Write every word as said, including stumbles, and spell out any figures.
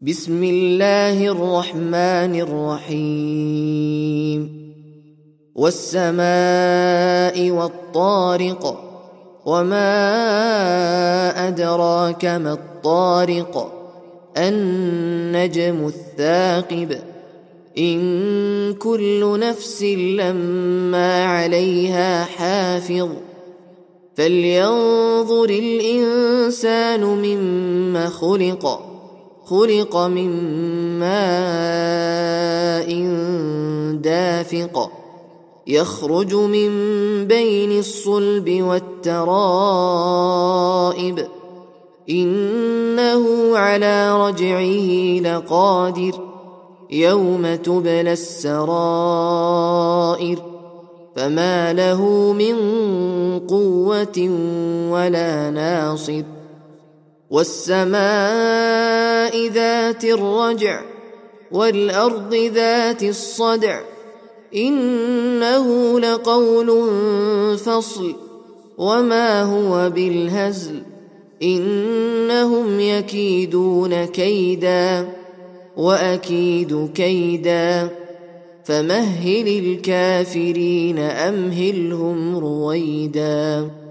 بسم الله الرحمن الرحيم والسماء والطارق وما أدراك ما الطارق النجم الثاقب إن كل نفس لما عليها حافظ فلينظر الإنسان مما خلق خلق من ماء دافق يخرج من بين الصلب والترائب إنه على رجعه لقادر يوم تبلى السرائر فما له من قوة ولا ناصر والسماء ذات الرجع والأرض ذات الصدع إنه لقول فصل وما هو بالهزل إنهم يكيدون كيدا وأكيد كيدا فمهل الكافرين أمهلهم رويدا.